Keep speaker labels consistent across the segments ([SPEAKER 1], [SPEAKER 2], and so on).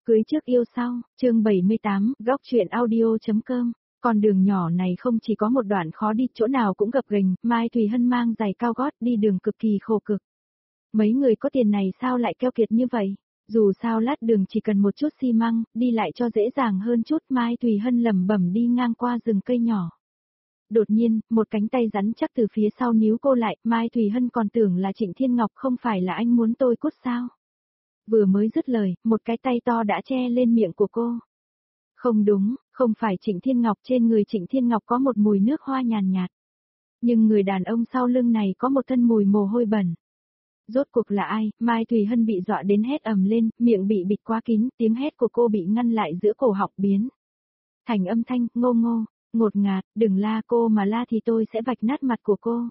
[SPEAKER 1] Cưới trước yêu sau, chương 78, góc truyện audio.com. Con đường nhỏ này không chỉ có một đoạn khó đi, chỗ nào cũng gập ghềnh, Mai Thùy Hân mang giày cao gót đi đường cực kỳ khổ cực. Mấy người có tiền này sao lại keo kiệt như vậy? Dù sao lát đường chỉ cần một chút xi măng, đi lại cho dễ dàng hơn chút. Mai Thùy Hân lẩm bẩm đi ngang qua rừng cây nhỏ. Đột nhiên, một cánh tay rắn chắc từ phía sau níu cô lại, Mai Thùy Hân còn tưởng là Trịnh Thiên Ngọc, không phải là anh muốn tôi cút sao? Vừa mới dứt lời, một cái tay to đã che lên miệng của cô. Không đúng, không phải Trịnh Thiên Ngọc, trên người Trịnh Thiên Ngọc có một mùi nước hoa nhàn nhạt. Nhưng người đàn ông sau lưng này có một thân mùi mồ hôi bẩn. Rốt cuộc là ai? Mai Thùy Hân bị dọa đến hét ầm lên, miệng bị bịt quá kín, tiếng hét của cô bị ngăn lại giữa cổ họng biến thành âm thanh, ngô ngô, ngột ngạt, đừng la cô, mà la thì tôi sẽ vạch nát mặt của cô.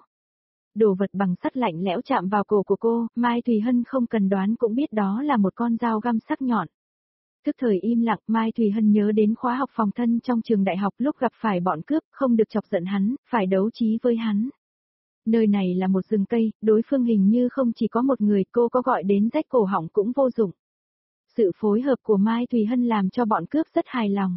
[SPEAKER 1] Đồ vật bằng sắt lạnh lẽo chạm vào cổ của cô, Mai Thùy Hân không cần đoán cũng biết đó là một con dao găm sắc nhọn. Tức thời im lặng, Mai Thùy Hân nhớ đến khóa học phòng thân trong trường đại học lúc gặp phải bọn cướp, không được chọc giận hắn, phải đấu trí với hắn. Nơi này là một rừng cây, đối phương hình như không chỉ có một người, cô có gọi đến rách cổ họng cũng vô dụng. Sự phối hợp của Mai Thùy Hân làm cho bọn cướp rất hài lòng.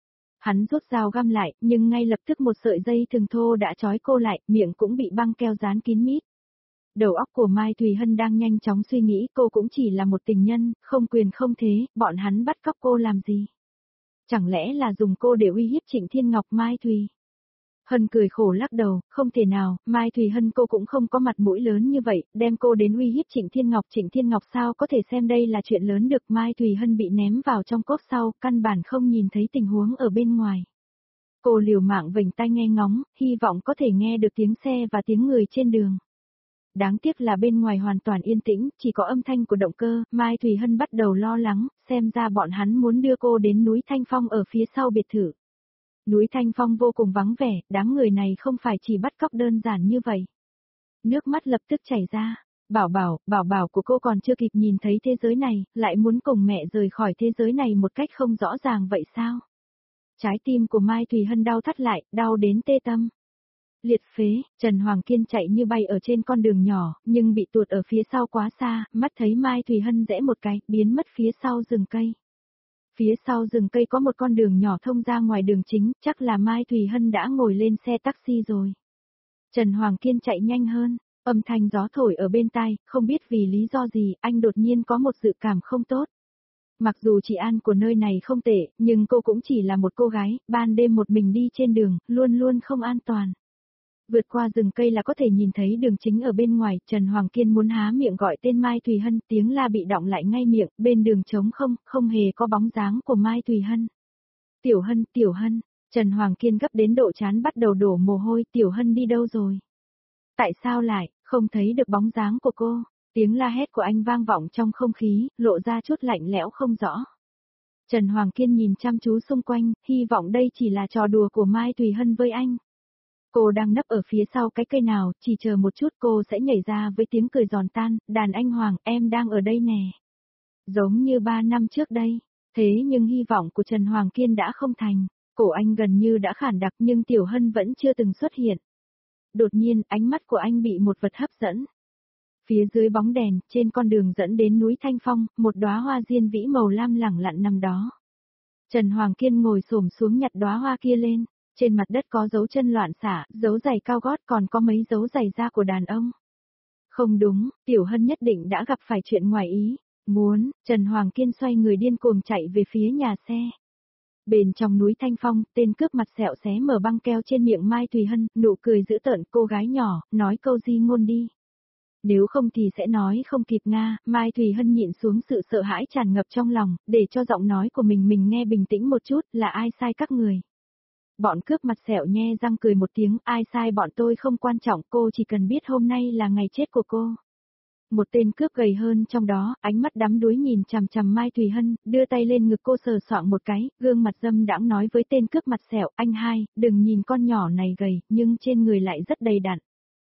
[SPEAKER 1] Hắn rút dao găm lại, nhưng ngay lập tức một sợi dây thừng thô đã trói cô lại, miệng cũng bị băng keo dán kín mít. Đầu óc của Mai Thùy Hân đang nhanh chóng suy nghĩ, cô cũng chỉ là một tình nhân, không quyền không thế, bọn hắn bắt cóc cô làm gì? Chẳng lẽ là dùng cô để uy hiếp Trịnh Thiên Ngọc? Mai Thùy Hân cười khổ lắc đầu, không thể nào, Mai Thùy Hân cô cũng không có mặt mũi lớn như vậy, đem cô đến uy hiếp Trịnh Thiên Ngọc sao có thể xem đây là chuyện lớn được. Mai Thùy Hân bị ném vào trong cốp sau, căn bản không nhìn thấy tình huống ở bên ngoài. Cô liều mạng vểnh tai nghe ngóng, hy vọng có thể nghe được tiếng xe và tiếng người trên đường. Đáng tiếc là bên ngoài hoàn toàn yên tĩnh, chỉ có âm thanh của động cơ. Mai Thùy Hân bắt đầu lo lắng, xem ra bọn hắn muốn đưa cô đến núi Thanh Phong ở phía sau biệt thự. Núi Thanh Phong vô cùng vắng vẻ, đám người này không phải chỉ bắt cóc đơn giản như vậy. Nước mắt lập tức chảy ra, bảo bảo của cô còn chưa kịp nhìn thấy thế giới này, lại muốn cùng mẹ rời khỏi thế giới này một cách không rõ ràng vậy sao? Trái tim của Mai Thùy Hân đau thắt lại, đau đến tê tâm. Liệt phế, Trần Hoàng Kiên chạy như bay ở trên con đường nhỏ, nhưng bị tuột ở phía sau quá xa, mắt thấy Mai Thùy Hân rẽ một cái, biến mất phía sau rừng cây. Phía sau rừng cây có một con đường nhỏ thông ra ngoài đường chính, chắc là Mai Thùy Hân đã ngồi lên xe taxi rồi. Trần Hoàng Kiên chạy nhanh hơn, âm thanh gió thổi ở bên tai, không biết vì lý do gì, anh đột nhiên có một dự cảm không tốt. Mặc dù trị an của nơi này không tệ, nhưng cô cũng chỉ là một cô gái, ban đêm một mình đi trên đường, luôn luôn không an toàn. Vượt qua rừng cây là có thể nhìn thấy đường chính ở bên ngoài, Trần Hoàng Kiên muốn há miệng gọi tên Mai Thùy Hân, tiếng la bị đọng lại ngay miệng, bên đường trống không, không hề có bóng dáng của Mai Thùy Hân. Tiểu Hân, Trần Hoàng Kiên gấp đến độ chán bắt đầu đổ mồ hôi, Tiểu Hân đi đâu rồi? Tại sao lại, không thấy được bóng dáng của cô? Tiếng la hét của anh vang vọng trong không khí, lộ ra chút lạnh lẽo không rõ. Trần Hoàng Kiên nhìn chăm chú xung quanh, hy vọng đây chỉ là trò đùa của Mai Thùy Hân với anh. Cô đang nấp ở phía sau cái cây nào, chỉ chờ một chút cô sẽ nhảy ra với tiếng cười giòn tan, đàn anh Hoàng, em đang ở đây nè. Giống như 3 năm trước đây, thế nhưng hy vọng của Trần Hoàng Kiên đã không thành, cổ anh gần như đã khản đặc nhưng Tiểu Hân vẫn chưa từng xuất hiện. Đột nhiên, ánh mắt của anh bị một vật hấp dẫn. Phía dưới bóng đèn, trên con đường dẫn đến núi Thanh Phong, một đóa hoa diên vĩ màu lam lẳng lặng nằm đó. Trần Hoàng Kiên ngồi xổm xuống nhặt đóa hoa kia lên. Trên mặt đất có dấu chân loạn xả, dấu giày cao gót, còn có mấy dấu giày da của đàn ông. Không đúng, Tiểu Hân nhất định đã gặp phải chuyện ngoài ý. Trần Hoàng Kiên xoay người điên cuồng chạy về phía nhà xe. Bên trong núi Thanh Phong, tên cướp mặt sẹo xé mở băng keo trên miệng Mai Thùy Hân, nụ cười dữ tợn, cô gái nhỏ, nói câu di ngôn đi. Nếu không thì sẽ nói không kịp Nga. Mai Thùy Hân nhịn xuống sự sợ hãi tràn ngập trong lòng, để cho giọng nói của mình nghe bình tĩnh một chút, là ai sai các người? Bọn cướp mặt sẹo nhe răng cười một tiếng, ai sai bọn tôi không quan trọng, cô chỉ cần biết hôm nay là ngày chết của cô. Một tên cướp gầy hơn trong đó, ánh mắt đắm đuối nhìn chằm chằm Mai Thùy Hân, đưa tay lên ngực cô sờ soạng một cái, gương mặt dâm đãng nói với tên cướp mặt sẹo, anh hai, đừng nhìn con nhỏ này gầy, nhưng trên người lại rất đầy đặn.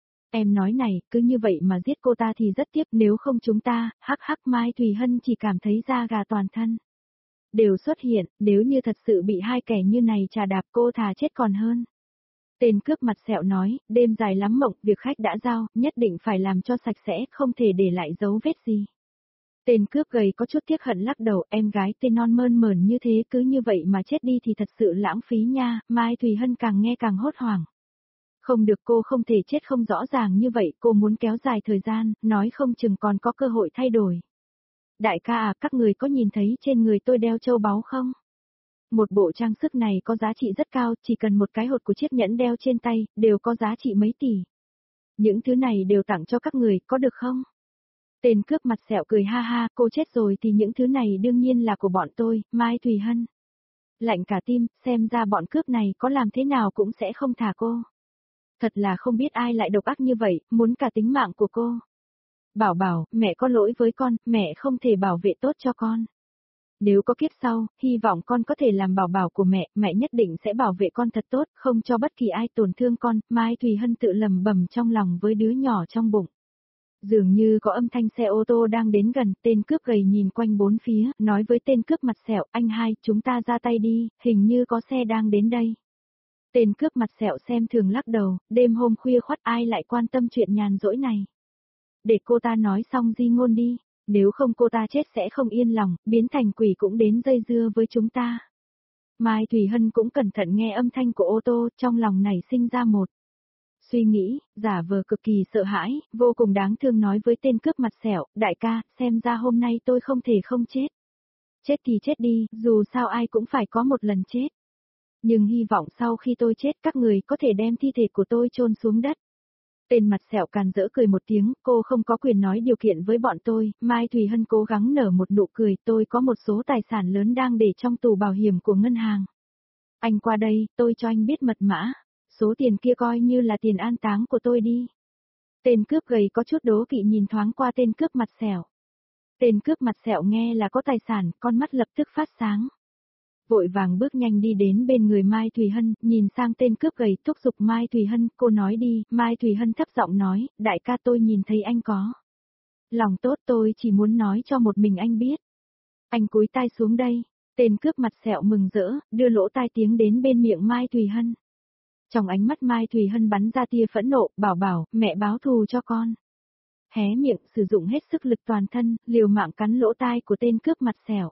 [SPEAKER 1] Em nói này, cứ như vậy mà giết cô ta thì rất tiếc, nếu không chúng ta, Mai Thùy Hân chỉ cảm thấy da gà toàn thân đều xuất hiện, nếu như thật sự bị hai kẻ như này trà đạp cô thà chết còn hơn. Tên cướp mặt sẹo nói, đêm dài lắm mộng, việc khách đã giao, nhất định phải làm cho sạch sẽ, không thể để lại dấu vết gì. Tên cướp gầy có chút tiếc hận lắc đầu, em gái tên non mơn mởn như thế cứ như vậy mà chết đi thì thật sự lãng phí nha, Mai Thùy Hân càng nghe càng hốt hoảng. Không được, cô không thể chết không rõ ràng như vậy, cô muốn kéo dài thời gian, nói không chừng còn có cơ hội thay đổi. Đại ca à, các người có nhìn thấy trên người tôi đeo châu báu không? Một bộ trang sức này có giá trị rất cao, chỉ cần một cái hột của chiếc nhẫn đeo trên tay, đều có giá trị mấy tỷ. Những thứ này đều tặng cho các người, có được không? Tên cướp mặt sẹo cười ha ha, cô chết rồi thì những thứ này đương nhiên là của bọn tôi, Mai Thùy Hân. Lạnh cả tim, xem ra bọn cướp này có làm thế nào cũng sẽ không thả cô. Thật là không biết ai lại độc ác như vậy, muốn cả tính mạng của cô. Bảo Bảo, mẹ có lỗi với con, mẹ không thể bảo vệ tốt cho con. Nếu có kiếp sau, hy vọng con có thể làm bảo bảo của mẹ nhất định sẽ bảo vệ con thật tốt, không cho bất kỳ ai tổn thương con, Mai Thùy Hân tự lầm bầm trong lòng với đứa nhỏ trong bụng. Dường như có âm thanh xe ô tô đang đến gần, tên cướp gầy nhìn quanh bốn phía, nói với tên cướp mặt sẹo, anh hai, chúng ta ra tay đi, hình như có xe đang đến đây. Tên cướp mặt sẹo xem thường lắc đầu, đêm hôm khuya khoắt ai lại quan tâm chuyện nhàn rỗi này. Để cô ta nói xong di ngôn đi, nếu không cô ta chết sẽ không yên lòng, biến thành quỷ cũng đến dây dưa với chúng ta. Mai Thùy Hân cũng cẩn thận nghe âm thanh của ô tô, trong lòng nảy sinh ra một suy nghĩ, giả vờ cực kỳ sợ hãi, vô cùng đáng thương nói với tên cướp mặt sẹo, đại ca, xem ra hôm nay tôi không thể không chết. Chết thì chết đi, dù sao ai cũng phải có một lần chết. Nhưng hy vọng sau khi tôi chết các người có thể đem thi thể của tôi chôn xuống đất. Tên mặt sẹo càn rỡ cười một tiếng, cô không có quyền nói điều kiện với bọn tôi, Mai Thùy Hân cố gắng nở một nụ cười, tôi có một số tài sản lớn đang để trong tủ bảo hiểm của ngân hàng. Anh qua đây, tôi cho anh biết mật mã, số tiền kia coi như là tiền an táng của tôi đi. Tên cướp gầy có chút đố kỵ nhìn thoáng qua tên cướp mặt sẹo. Tên cướp mặt sẹo nghe là có tài sản, con mắt lập tức phát sáng. Vội vàng bước nhanh đi đến bên người Mai Thùy Hân, nhìn sang tên cướp gầy thúc giục Mai Thùy Hân, cô nói đi, Mai Thùy Hân thấp giọng nói, đại ca tôi nhìn thấy anh có lòng tốt, tôi chỉ muốn nói cho một mình anh biết. Anh cúi tai xuống đây, tên cướp mặt sẹo mừng rỡ, đưa lỗ tai tiếng đến bên miệng Mai Thùy Hân. Trong ánh mắt Mai Thùy Hân bắn ra tia phẫn nộ, bảo bảo, mẹ báo thù cho con. Hé miệng sử dụng hết sức lực toàn thân, liều mạng cắn lỗ tai của tên cướp mặt sẹo.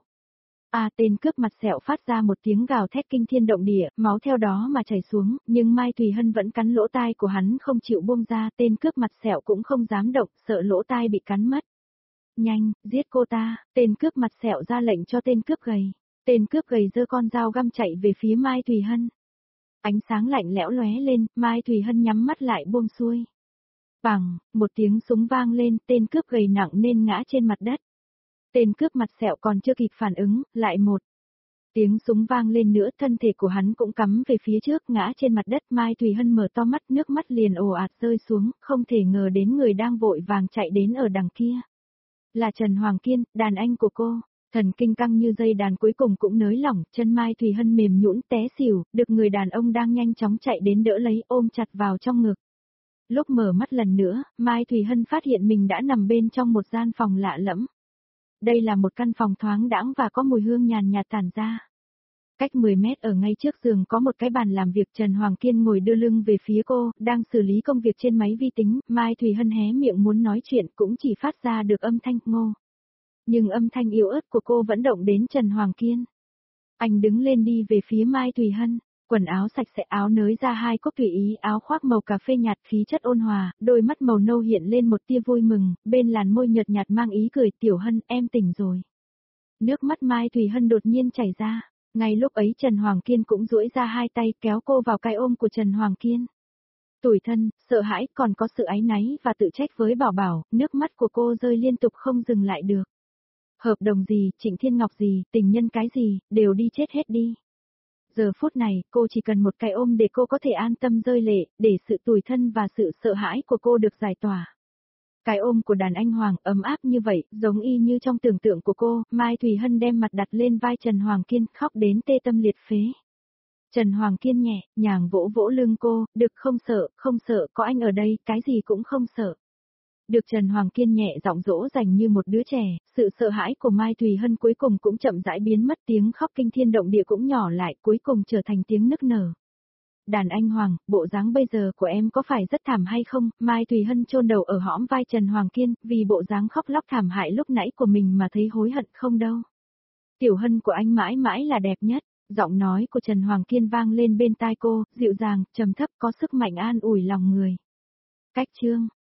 [SPEAKER 1] Tên cướp mặt sẹo phát ra một tiếng gào thét kinh thiên động địa, máu theo đó mà chảy xuống, nhưng Mai Thùy Hân vẫn cắn lỗ tai của hắn không chịu buông ra, tên cướp mặt sẹo cũng không dám động, sợ lỗ tai bị cắn mất. Nhanh, giết cô ta, tên cướp mặt sẹo ra lệnh cho tên cướp gầy. Tên cướp gầy giơ con dao găm chạy về phía Mai Thùy Hân. Ánh sáng lạnh lẽo lóe lên, Mai Thùy Hân nhắm mắt lại buông xuôi. Bằng, một tiếng súng vang lên, tên cướp gầy nặng nên ngã trên mặt đất. Tên cướp mặt sẹo còn chưa kịp phản ứng, lại một tiếng súng vang lên nữa, thân thể của hắn cũng cắm về phía trước, ngã trên mặt đất. Mai Thùy Hân mở to mắt, nước mắt liền ồ ạt rơi xuống, không thể ngờ đến người đang vội vàng chạy đến ở đằng kia. Là Trần Hoàng Kiên, đàn anh của cô. Thần kinh căng như dây đàn cuối cùng cũng nới lỏng, chân Mai Thùy Hân mềm nhũn té xỉu, được người đàn ông đang nhanh chóng chạy đến đỡ lấy, ôm chặt vào trong ngực. Lúc mở mắt lần nữa, Mai Thùy Hân phát hiện mình đã nằm bên trong một gian phòng lạ lẫm. Đây là một căn phòng thoáng đãng và có mùi hương nhàn nhạt tản ra. Cách 10 mét ở ngay trước giường có một cái bàn làm việc, Trần Hoàng Kiên ngồi đưa lưng về phía cô, đang xử lý công việc trên máy vi tính, Mai Thùy Hân hé miệng muốn nói chuyện cũng chỉ phát ra được âm thanh ngô. Nhưng âm thanh yếu ớt của cô vẫn động đến Trần Hoàng Kiên. Anh đứng lên đi về phía Mai Thùy Hân, quần áo sạch sẽ, áo nới ra hai cúc tùy ý, áo khoác màu cà phê nhạt khí chất ôn hòa, đôi mắt màu nâu hiện lên một tia vui mừng, bên làn môi nhợt nhạt mang ý cười, Tiểu Hân, em tỉnh rồi. Nước mắt Mai Thùy Hân đột nhiên chảy ra, ngay lúc ấy Trần Hoàng Kiên cũng duỗi ra hai tay kéo cô vào cái ôm của Trần Hoàng Kiên. Tủi thân, sợ hãi, còn có sự áy náy và tự trách với Bảo Bảo, nước mắt của cô rơi liên tục không dừng lại được. Hợp đồng gì, Trịnh Thiên Ngọc gì, tình nhân cái gì, đều đi chết hết đi. Giờ phút này, cô chỉ cần một cái ôm để cô có thể an tâm rơi lệ, để sự tủi thân và sự sợ hãi của cô được giải tỏa. Cái ôm của đàn anh Hoàng ấm áp như vậy, giống y như trong tưởng tượng của cô, Mai Thùy Hân đem mặt đặt lên vai Trần Hoàng Kiên, khóc đến tê tâm liệt phế. Trần Hoàng Kiên nhẹ nhàng vỗ vỗ lưng cô, được không sợ, có anh ở đây, cái gì cũng không sợ. Được Trần Hoàng Kiên nhẹ giọng dỗ dành như một đứa trẻ, sự sợ hãi của Mai Thùy Hân cuối cùng cũng chậm rãi biến mất, tiếng khóc kinh thiên động địa cũng nhỏ lại, cuối cùng trở thành tiếng nức nở. đàn anh Hoàng, bộ dáng bây giờ của em có phải rất thảm hay không? Mai Thùy Hân chôn đầu ở hõm vai Trần Hoàng Kiên, vì bộ dáng khóc lóc thảm hại lúc nãy của mình mà thấy hối hận không đâu. Tiểu Hân của anh mãi mãi là đẹp nhất. Giọng nói của Trần Hoàng Kiên vang lên bên tai cô, dịu dàng, trầm thấp có sức mạnh an ủi lòng người. Cách chương